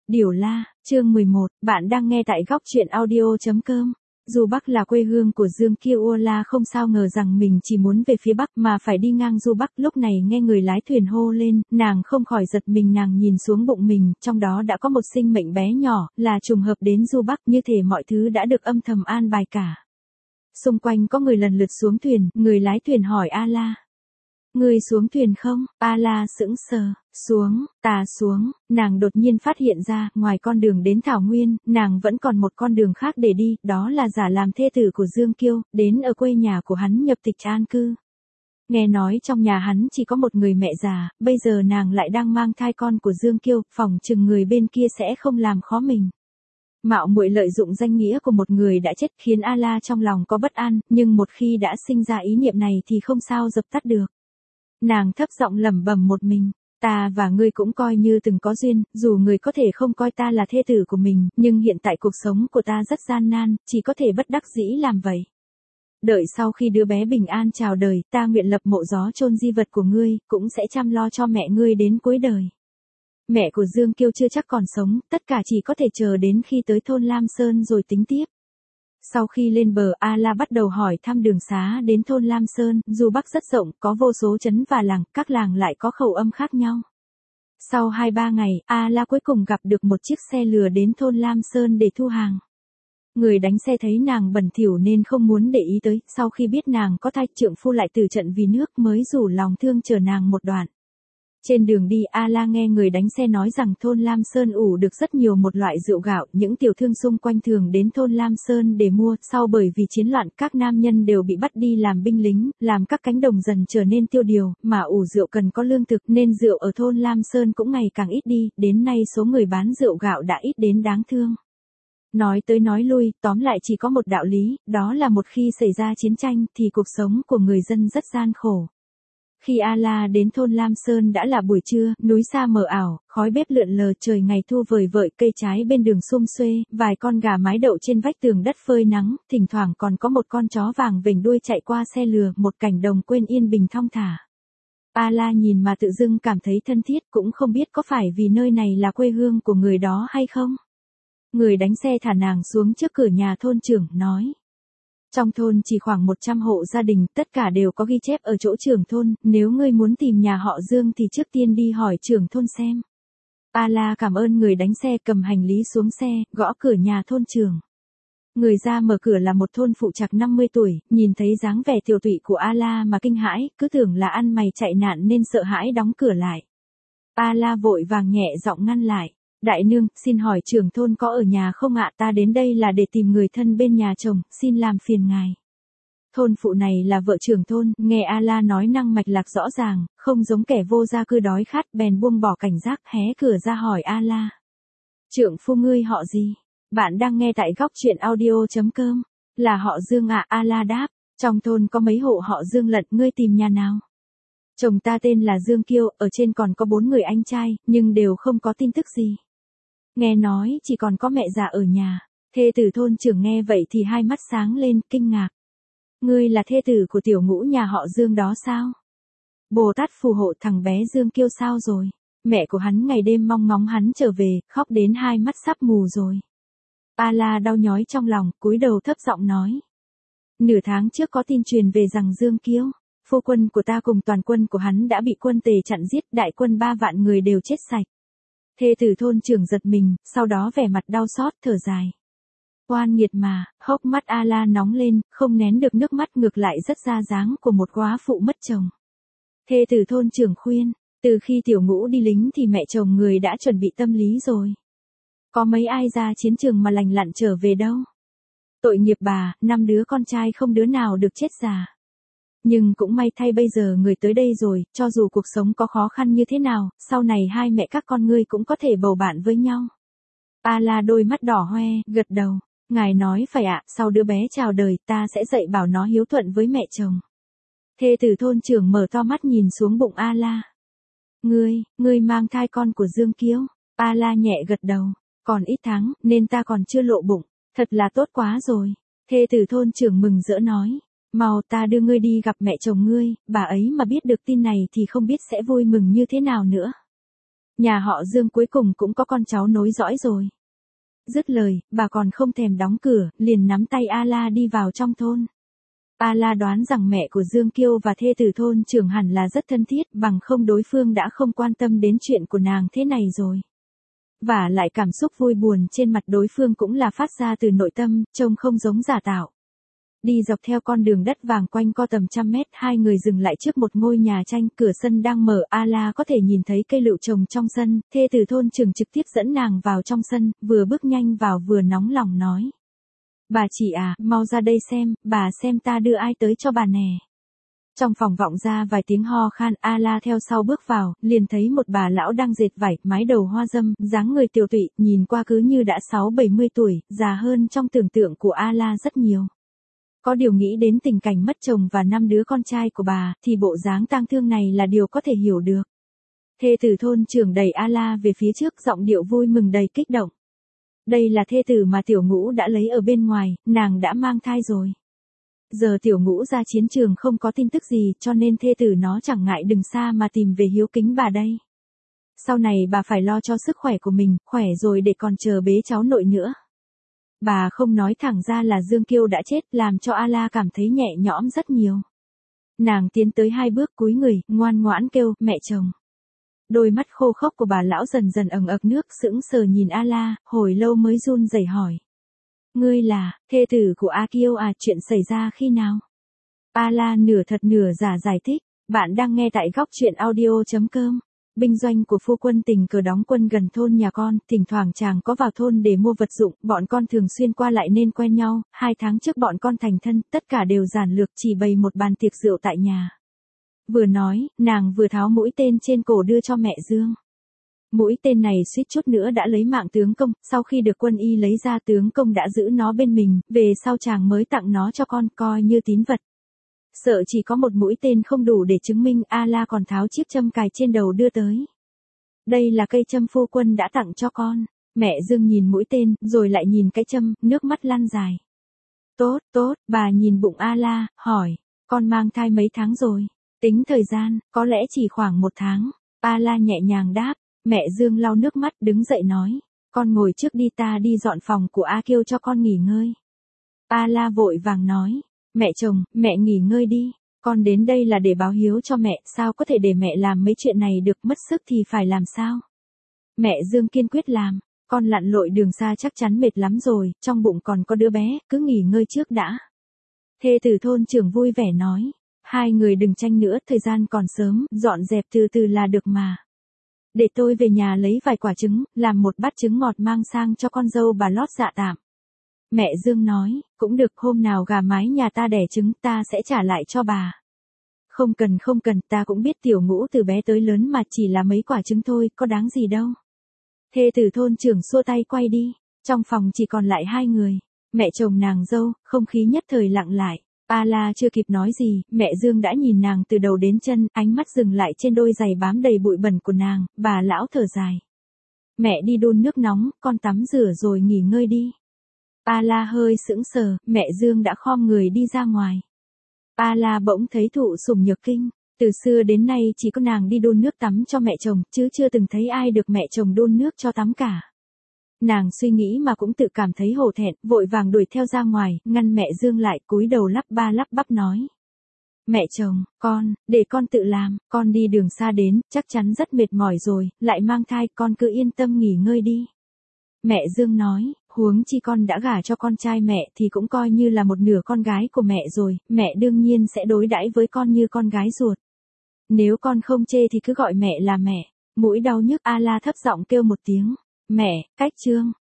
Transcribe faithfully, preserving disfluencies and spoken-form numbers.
Điểu La, chương mười một, bạn đang nghe tại góc truyện audio chấm com. Du Bắc là quê hương của Dương Kiêu La, không sao ngờ rằng mình chỉ muốn về phía Bắc mà phải đi ngang Du Bắc. Lúc này nghe người lái thuyền hô lên, nàng không khỏi giật mình, nàng nhìn xuống bụng mình, trong đó đã có một sinh mệnh bé nhỏ, là trùng hợp đến Du Bắc, như thể mọi thứ đã được âm thầm an bài cả. Xung quanh có người lần lượt xuống thuyền, người lái thuyền hỏi A La. Người xuống thuyền không? A La sững sờ, xuống, ta xuống, nàng đột nhiên phát hiện ra, ngoài con đường đến Thảo Nguyên, nàng vẫn còn một con đường khác để đi, đó là giả làm thê tử của Dương Kiêu, đến ở quê nhà của hắn nhập tịch an cư. Nghe nói trong nhà hắn chỉ có một người mẹ già, bây giờ nàng lại đang mang thai con của Dương Kiêu, phòng chừng người bên kia sẽ không làm khó mình. Mạo muội lợi dụng danh nghĩa của một người đã chết khiến A La trong lòng có bất an, nhưng một khi đã sinh ra ý niệm này thì không sao dập tắt được. Nàng thấp giọng lẩm bẩm một mình, ta và ngươi cũng coi như từng có duyên, dù người có thể không coi ta là thê tử của mình, nhưng hiện tại cuộc sống của ta rất gian nan, chỉ có thể bất đắc dĩ làm vậy. Đợi sau khi đứa bé bình an chào đời, ta nguyện lập mộ gió chôn di vật của ngươi, cũng sẽ chăm lo cho mẹ ngươi đến cuối đời. Mẹ của Dương Kiêu chưa chắc còn sống, tất cả chỉ có thể chờ đến khi tới thôn Lam Sơn rồi tính tiếp. Sau khi lên bờ, A La bắt đầu hỏi thăm đường xá đến thôn Lam Sơn, dù Bắc rất rộng, có vô số trấn và làng, các làng lại có khẩu âm khác nhau. Sau hai ba ngày, A La cuối cùng gặp được một chiếc xe lừa đến thôn Lam Sơn để thu hàng. Người đánh xe thấy nàng bẩn thỉu nên không muốn để ý tới, sau khi biết nàng có thai, trượng phu lại từ trận vì nước mới rủ lòng thương chở nàng một đoạn. Trên đường đi, A La nghe người đánh xe nói rằng thôn Lam Sơn ủ được rất nhiều một loại rượu gạo, những tiểu thương xung quanh thường đến thôn Lam Sơn để mua, sau bởi vì chiến loạn các nam nhân đều bị bắt đi làm binh lính, làm các cánh đồng dần trở nên tiêu điều, mà ủ rượu cần có lương thực nên rượu ở thôn Lam Sơn cũng ngày càng ít đi, đến nay số người bán rượu gạo đã ít đến đáng thương. Nói tới nói lui, tóm lại chỉ có một đạo lý, đó là một khi xảy ra chiến tranh thì cuộc sống của người dân rất gian khổ. Khi A La đến thôn Lam Sơn đã là buổi trưa, núi xa mờ ảo, khói bếp lượn lờ, trời ngày thu vời vợi, cây trái bên đường sum xuê, vài con gà mái đậu trên vách tường đất phơi nắng, thỉnh thoảng còn có một con chó vàng vểnh đuôi chạy qua xe lừa, một cảnh đồng quên yên bình thong thả. A La nhìn mà tự dưng cảm thấy thân thiết, cũng không biết có phải vì nơi này là quê hương của người đó hay không. Người đánh xe thả nàng xuống trước cửa nhà thôn trưởng, nói. Trong thôn chỉ khoảng một trăm hộ gia đình, tất cả đều có ghi chép ở chỗ trưởng thôn, nếu ngươi muốn tìm nhà họ Dương thì trước tiên đi hỏi trưởng thôn xem. A La cảm ơn người đánh xe, cầm hành lý xuống xe, gõ cửa nhà thôn trưởng. Người ra mở cửa là một thôn phụ trạc năm mươi tuổi, nhìn thấy dáng vẻ tiều tụy của A La mà kinh hãi, cứ tưởng là ăn mày chạy nạn nên sợ hãi đóng cửa lại. A La vội vàng nhẹ giọng ngăn lại. Đại nương, xin hỏi trưởng thôn có ở nhà không ạ? Ta đến đây là để tìm người thân bên nhà chồng, xin làm phiền ngài. Thôn phụ này là vợ trưởng thôn, nghe A La nói năng mạch lạc rõ ràng, không giống kẻ vô gia cư đói khát, bèn buông bỏ cảnh giác, hé cửa ra hỏi A La. Trưởng phu ngươi họ gì? Bạn đang nghe tại góc truyện audio chấm com. Là họ Dương ạ, A La đáp. Trong thôn có mấy hộ họ Dương lận, ngươi tìm nhà nào? Chồng ta tên là Dương Kiêu, ở trên còn có bốn người anh trai, nhưng đều không có tin tức gì. Nghe nói chỉ còn có mẹ già ở nhà. Thê tử thôn trưởng nghe vậy thì hai mắt sáng lên, kinh ngạc. Ngươi là thê tử của tiểu ngũ nhà họ Dương đó sao? Bồ Tát phù hộ, thằng bé Dương Kiêu sao rồi? Mẹ của hắn ngày đêm mong ngóng hắn trở về, khóc đến hai mắt sắp mù rồi. A La đau nhói trong lòng, cúi đầu thấp giọng nói. Nửa tháng trước có tin truyền về rằng Dương Kiêu, phu quân của ta cùng toàn quân của hắn đã bị quân Tề chặn giết, đại quân ba vạn người đều chết sạch. Thê tử thôn trưởng giật mình, sau đó vẻ mặt đau xót, thở dài. Oan nghiệt mà, hốc mắt A La nóng lên, không nén được nước mắt, ngược lại rất ra dáng của một góa phụ mất chồng. Thê tử thôn trưởng khuyên, từ khi tiểu ngũ đi lính thì mẹ chồng người đã chuẩn bị tâm lý rồi. Có mấy ai ra chiến trường mà lành lặn trở về đâu. Tội nghiệp bà, năm đứa con trai không đứa nào được chết già. Nhưng cũng may thay bây giờ người tới đây rồi, cho dù cuộc sống có khó khăn như thế nào, sau này hai mẹ các con ngươi cũng có thể bầu bạn với nhau. A La đôi mắt đỏ hoe, gật đầu. Ngài nói phải ạ, sau đứa bé chào đời ta sẽ dạy bảo nó hiếu thuận với mẹ chồng. Thê tử thôn trưởng mở to mắt nhìn xuống bụng A La. Ngươi, ngươi mang thai con của Dương Kiêu. A La nhẹ gật đầu. Còn ít tháng, nên ta còn chưa lộ bụng. Thật là tốt quá rồi. Thê tử thôn trưởng mừng rỡ nói. Mau ta đưa ngươi đi gặp mẹ chồng ngươi, bà ấy mà biết được tin này thì không biết sẽ vui mừng như thế nào nữa. Nhà họ Dương cuối cùng cũng có con cháu nối dõi rồi. Dứt lời, bà còn không thèm đóng cửa, liền nắm tay A-la đi vào trong thôn. A-la đoán rằng mẹ của Dương Kiêu và thê tử thôn trưởng hẳn là rất thân thiết, bằng không đối phương đã không quan tâm đến chuyện của nàng thế này rồi. Và lại cảm xúc vui buồn trên mặt đối phương cũng là phát ra từ nội tâm, trông không giống giả tạo. Đi dọc theo con đường đất vàng quanh co tầm trăm mét, hai người dừng lại trước một ngôi nhà tranh, cửa sân đang mở, A-la có thể nhìn thấy cây lựu trồng trong sân, thê tử thôn trưởng trực tiếp dẫn nàng vào trong sân, vừa bước nhanh vào vừa nóng lòng nói. Bà chị à, mau ra đây xem, bà xem ta đưa ai tới cho bà nè. Trong phòng vọng ra vài tiếng ho khan, A-la theo sau bước vào, liền thấy một bà lão đang dệt vải, mái đầu hoa dâm, dáng người tiều tụy, nhìn qua cứ như đã sáu bảy mươi tuổi, già hơn trong tưởng tượng của A-la rất nhiều. Có điều nghĩ đến tình cảnh mất chồng và năm đứa con trai của bà, thì bộ dáng tang thương này là điều có thể hiểu được. Thê tử thôn trưởng đẩy A-la về phía trước, giọng điệu vui mừng đầy kích động. Đây là thê tử mà tiểu ngũ đã lấy ở bên ngoài, nàng đã mang thai rồi. Giờ tiểu ngũ ra chiến trường không có tin tức gì, cho nên thê tử nó chẳng ngại đừng xa mà tìm về hiếu kính bà đây. Sau này bà phải lo cho sức khỏe của mình, khỏe rồi để còn chờ bế cháu nội nữa. Bà không nói thẳng ra là Dương Kiêu đã chết, làm cho A-la cảm thấy nhẹ nhõm rất nhiều. Nàng tiến tới hai bước cúi người, ngoan ngoãn kêu, mẹ chồng. Đôi mắt khô khốc của bà lão dần dần ẩn ực nước, sững sờ nhìn A-la, hồi lâu mới run rẩy hỏi. Ngươi là, thê tử của A Kiêu à, chuyện xảy ra khi nào? A-la nửa thật nửa giả giải thích, bạn đang nghe tại góc truyện audio chấm com. Binh doanh của phu quân tình cờ đóng quân gần thôn nhà con, thỉnh thoảng chàng có vào thôn để mua vật dụng, bọn con thường xuyên qua lại nên quen nhau, hai tháng trước bọn con thành thân, tất cả đều giản lược chỉ bày một bàn tiệc rượu tại nhà. Vừa nói, nàng vừa tháo mũi tên trên cổ đưa cho mẹ Dương. Mũi tên này suýt chút nữa đã lấy mạng tướng công, sau khi được quân y lấy ra tướng công đã giữ nó bên mình, về sau chàng mới tặng nó cho con coi như tín vật. Sợ chỉ có một mũi tên không đủ để chứng minh, A-la còn tháo chiếc châm cài trên đầu đưa tới. Đây là cây châm phu quân đã tặng cho con. Mẹ Dương nhìn mũi tên, rồi lại nhìn cái châm, nước mắt lăn dài. Tốt, tốt, bà nhìn bụng A-la, hỏi, con mang thai mấy tháng rồi? Tính thời gian, có lẽ chỉ khoảng một tháng. A-la nhẹ nhàng đáp, mẹ Dương lau nước mắt đứng dậy nói, con ngồi trước đi, ta đi dọn phòng của A Kiêu cho con nghỉ ngơi. A-la vội vàng nói, mẹ chồng, mẹ nghỉ ngơi đi, con đến đây là để báo hiếu cho mẹ, sao có thể để mẹ làm mấy chuyện này được, mất sức thì phải làm sao? Mẹ Dương kiên quyết làm, con lặn lội đường xa chắc chắn mệt lắm rồi, trong bụng còn có đứa bé, cứ nghỉ ngơi trước đã. Thê tử thôn trưởng vui vẻ nói, hai người đừng tranh nữa, thời gian còn sớm, dọn dẹp từ từ là được mà. Để tôi về nhà lấy vài quả trứng, làm một bát trứng ngọt mang sang cho con dâu bà lót dạ tạm. Mẹ Dương nói, cũng được, hôm nào gà mái nhà ta đẻ trứng ta sẽ trả lại cho bà. Không cần không cần, ta cũng biết tiểu ngũ từ bé tới lớn mà chỉ là mấy quả trứng thôi, có đáng gì đâu. Thê tử thôn trưởng xua tay quay đi, trong phòng chỉ còn lại hai người, mẹ chồng nàng dâu, không khí nhất thời lặng lại. A-la chưa kịp nói gì, mẹ Dương đã nhìn nàng từ đầu đến chân, ánh mắt dừng lại trên đôi giày bám đầy bụi bẩn của nàng, bà lão thở dài. Mẹ đi đun nước nóng, con tắm rửa rồi nghỉ ngơi đi. A-la hơi sững sờ, mẹ Dương đã khom người đi ra ngoài. A-la bỗng thấy thụ sủng nhược kinh, từ xưa đến nay chỉ có nàng đi đun nước tắm cho mẹ chồng, chứ chưa từng thấy ai được mẹ chồng đun nước cho tắm cả. Nàng suy nghĩ mà cũng tự cảm thấy hổ thẹn, vội vàng đuổi theo ra ngoài, ngăn mẹ Dương lại, cúi đầu lắp ba lắp bắp nói. Mẹ chồng, con, để con tự làm, con đi đường xa đến, chắc chắn rất mệt mỏi rồi, lại mang thai, con cứ yên tâm nghỉ ngơi đi. Mẹ Dương nói, huống chi con đã gả cho con trai mẹ thì cũng coi như là một nửa con gái của mẹ rồi, mẹ đương nhiên sẽ đối đãi với con như con gái ruột. Nếu con không chê thì cứ gọi mẹ là mẹ. Mũi đau nhức, A-la thấp giọng kêu một tiếng. Mẹ, cách chương.